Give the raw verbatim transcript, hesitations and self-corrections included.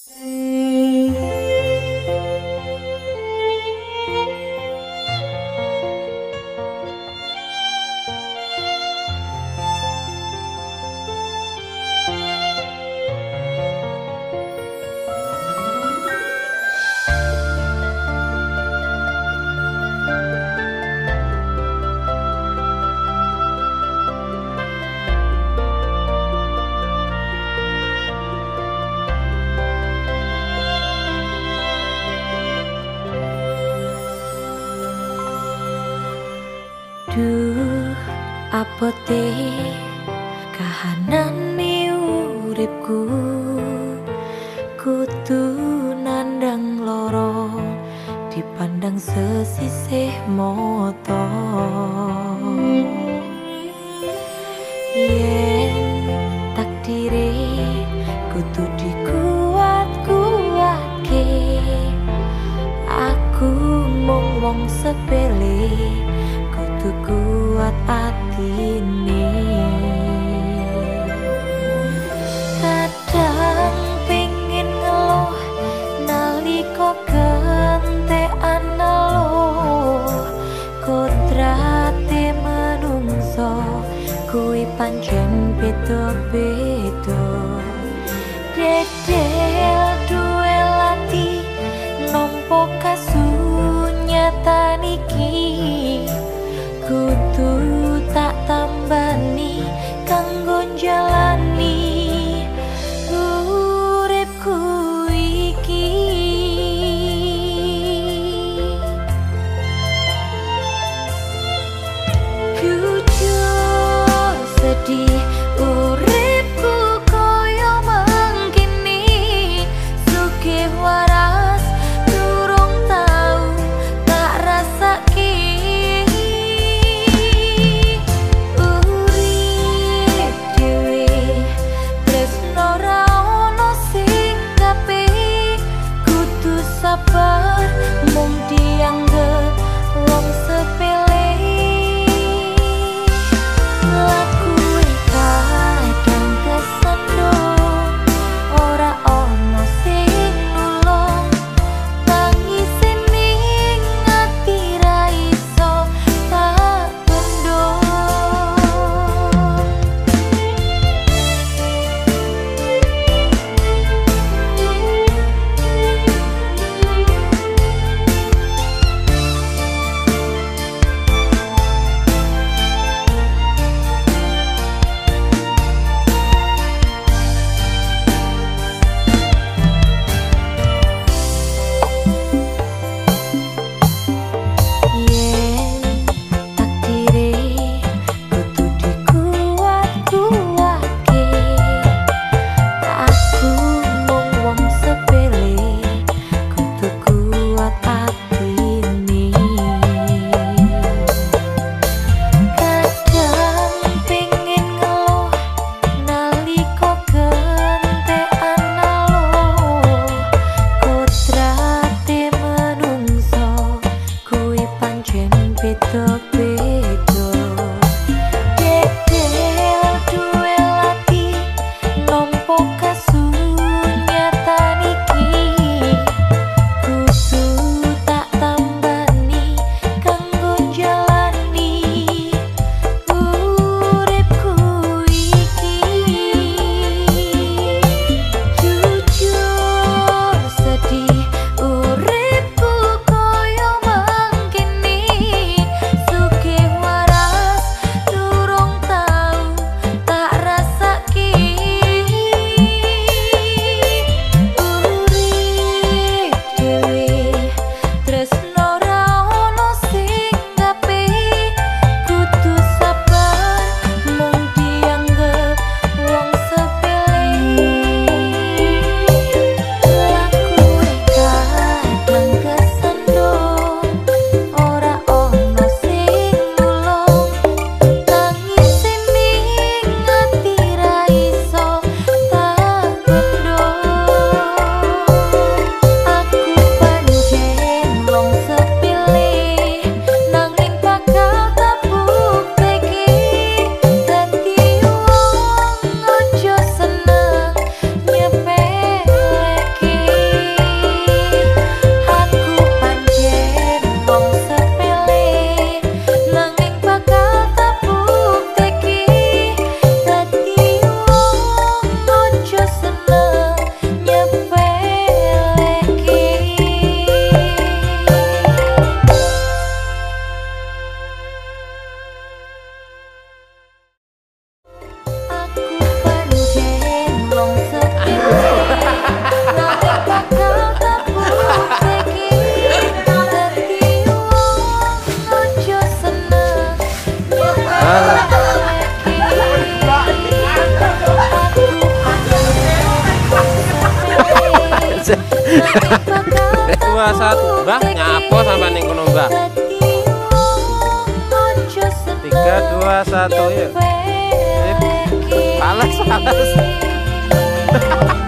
Duh, apote kahanane uripku, kudu nandang loro dipandang sesisih mata. Yen takdire kudu dikuat-kuatke, aku mung wong sepele kudu kuat atine. Kadang pengen ngeluh nalika kentekan ngeluh, kodrate menungso kuwi pancen beda-beda. Dedel duwe lati nampa kasunyatan iki, kudu tak tambani kanggo jalani uripku iki. Jujur sedih uripku koyo mangkini, Dua satu, Mbah nyapo sampai ning kono Mbah. Tiga dua satu yuk. Pales pales.